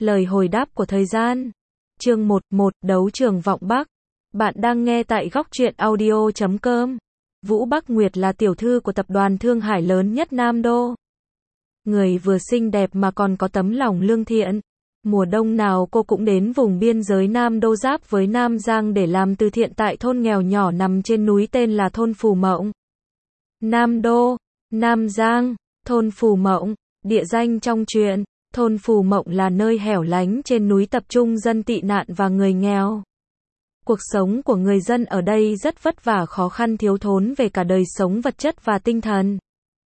Lời hồi đáp của thời gian. Chương 1, đấu trường vọng Bắc. Bạn đang nghe tại góc truyện audio.com. Vũ Bắc Nguyệt là tiểu thư của tập đoàn Thương Hải lớn nhất Nam Đô. Người vừa xinh đẹp mà còn có tấm lòng lương thiện. Mùa đông nào cô cũng đến vùng biên giới Nam Đô giáp với Nam Giang để làm từ thiện tại thôn nghèo nhỏ nằm trên núi tên là thôn Phù Mộng. Nam Đô, Nam Giang, thôn Phù Mộng, địa danh trong truyện. Thôn Phù Mộng là nơi hẻo lánh trên núi tập trung dân tị nạn và người nghèo. Cuộc sống của người dân ở đây rất vất vả, khó khăn, thiếu thốn về cả đời sống vật chất và tinh thần.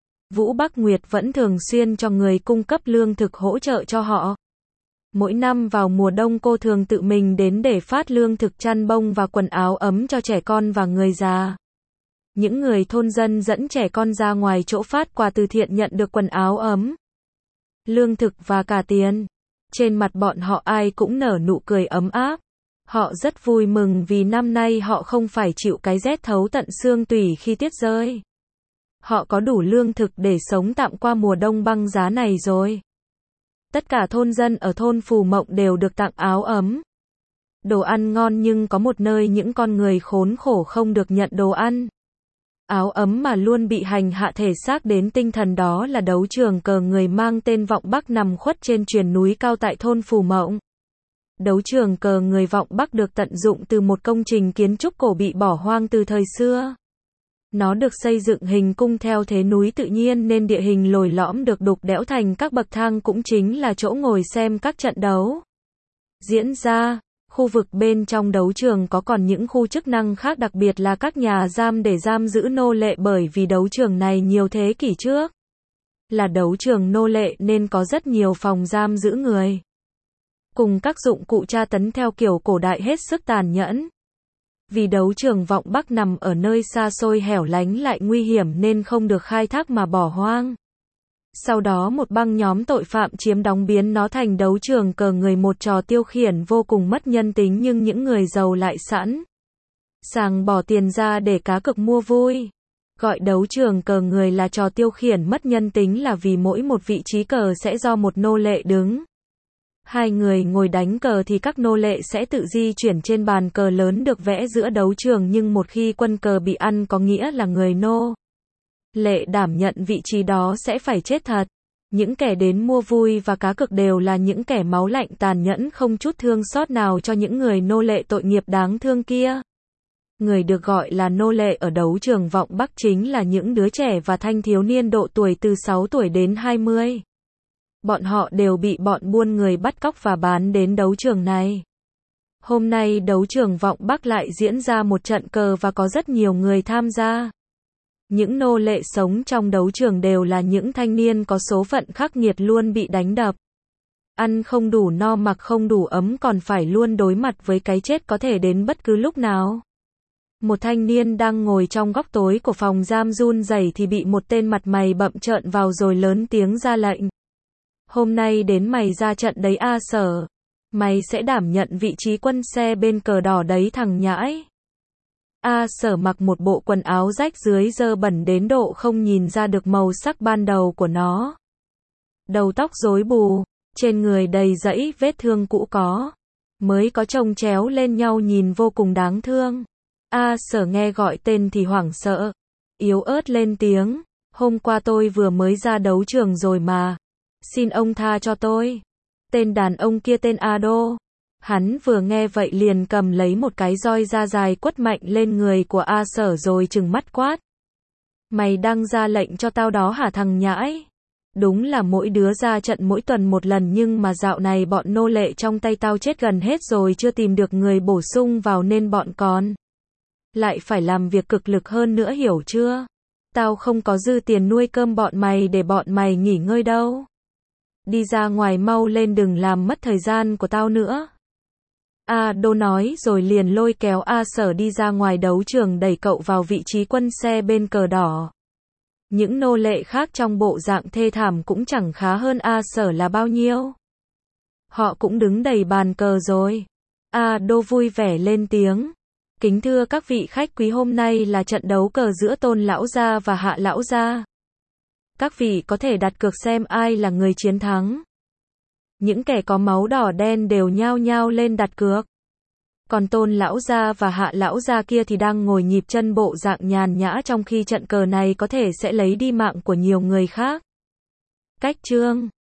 Vũ Bắc Nguyệt vẫn thường xuyên cho người cung cấp lương thực hỗ trợ cho họ. Mỗi năm vào mùa đông cô thường tự mình đến để phát lương thực, chăn bông và quần áo ấm cho trẻ con và người già. Những người thôn dân dẫn trẻ con ra ngoài chỗ phát quà từ thiện nhận được quần áo ấm, lương thực và cả tiền. Trên mặt bọn họ ai cũng nở nụ cười ấm áp. Họ rất vui mừng vì năm nay họ không phải chịu cái rét thấu tận xương tủy khi tuyết rơi. Họ có đủ lương thực để sống tạm qua mùa đông băng giá này rồi. Tất cả thôn dân ở thôn Phù Mộng đều được tặng áo ấm, đồ ăn ngon, nhưng có một nơi những con người khốn khổ không được nhận đồ ăn, áo ấm mà luôn bị hành hạ thể xác đến tinh thần, đó là đấu trường cờ người mang tên Vọng Bắc nằm khuất trên triền núi cao tại thôn Phù Mộng. Đấu trường cờ người Vọng Bắc được tận dụng từ một công trình kiến trúc cổ bị bỏ hoang từ thời xưa. Nó được xây dựng hình cung theo thế núi tự nhiên nên địa hình lồi lõm được đục đẽo thành các bậc thang, cũng chính là chỗ ngồi xem các trận đấu diễn ra. Khu vực bên trong đấu trường có còn những khu chức năng khác, đặc biệt là các nhà giam để giam giữ nô lệ, bởi vì đấu trường này nhiều thế kỷ trước là đấu trường nô lệ nên có rất nhiều phòng giam giữ người, cùng các dụng cụ tra tấn theo kiểu cổ đại hết sức tàn nhẫn. Vì đấu trường Vọng Bắc nằm ở nơi xa xôi hẻo lánh lại nguy hiểm nên không được khai thác mà bỏ hoang. Sau đó một băng nhóm tội phạm chiếm đóng biến nó thành đấu trường cờ người, một trò tiêu khiển vô cùng mất nhân tính, nhưng những người giàu lại sẵn sàng bỏ tiền ra để cá cược mua vui. Gọi đấu trường cờ người là trò tiêu khiển mất nhân tính là vì mỗi một vị trí cờ sẽ do một nô lệ đứng. Hai người ngồi đánh cờ thì các nô lệ sẽ tự di chuyển trên bàn cờ lớn được vẽ giữa đấu trường, nhưng một khi quân cờ bị ăn có nghĩa là người nô lệ đảm nhận vị trí đó sẽ phải chết thật. Những kẻ đến mua vui và cá cược đều là những kẻ máu lạnh tàn nhẫn, không chút thương xót nào cho những người nô lệ tội nghiệp đáng thương kia. Người được gọi là nô lệ ở đấu trường Vọng Bắc chính là những đứa trẻ và thanh thiếu niên độ tuổi từ 6 tuổi đến 20. Bọn họ đều bị bọn buôn người bắt cóc và bán đến đấu trường này. Hôm nay đấu trường Vọng Bắc lại diễn ra một trận cờ và có rất nhiều người tham gia. Những nô lệ sống trong đấu trường đều là những thanh niên có số phận khắc nghiệt, luôn bị đánh đập, ăn không đủ no, mặc không đủ ấm, còn phải luôn đối mặt với cái chết có thể đến bất cứ lúc nào. Một thanh niên đang ngồi trong góc tối của phòng giam run rẩy thì bị một tên mặt mày bậm trợn vào rồi lớn tiếng ra lệnh. Hôm nay đến mày ra trận đấy a Sở. Mày sẽ đảm nhận vị trí quân xe bên cờ đỏ đấy thằng nhãi. A Sở mặc một bộ quần áo rách dưới, dơ bẩn đến độ không nhìn ra được màu sắc ban đầu của nó. Đầu tóc rối bù, trên người đầy dẫy vết thương cũ có, mới có chồng chéo lên nhau, nhìn vô cùng đáng thương. A Sở nghe gọi tên thì hoảng sợ, yếu ớt lên tiếng. Hôm qua tôi vừa mới ra đấu trường rồi mà. Xin ông tha cho tôi. Tên đàn ông kia tên Ado. Hắn vừa nghe vậy liền cầm lấy một cái roi da dài quất mạnh lên người của A Sở rồi trừng mắt quát. Mày đang ra lệnh cho tao đó hả thằng nhãi? Đúng là mỗi đứa ra trận mỗi tuần một lần, nhưng mà dạo này bọn nô lệ trong tay tao chết gần hết rồi, chưa tìm được người bổ sung vào nên bọn con lại phải làm việc cực lực hơn nữa, hiểu chưa? Tao không có dư tiền nuôi cơm bọn mày để bọn mày nghỉ ngơi đâu. Đi ra ngoài mau lên, đừng làm mất thời gian của tao nữa. Ado nói rồi liền lôi kéo A Sở đi ra ngoài đấu trường, đẩy cậu vào vị trí quân xe bên cờ đỏ. Những nô lệ khác trong bộ dạng thê thảm cũng chẳng khá hơn A Sở là bao nhiêu. Họ cũng đứng đầy bàn cờ rồi. Ado vui vẻ lên tiếng. Kính thưa các vị khách quý, hôm nay là trận đấu cờ giữa Tôn lão gia và Hạ lão gia. Các vị có thể đặt cược xem ai là người chiến thắng. Những kẻ có máu đỏ đen đều nhao nhao lên đặt cược. Còn Tôn lão gia và Hạ lão gia kia thì đang ngồi nhịp chân bộ dạng nhàn nhã trong khi trận cờ này có thể sẽ lấy đi mạng của nhiều người khác. Cách chương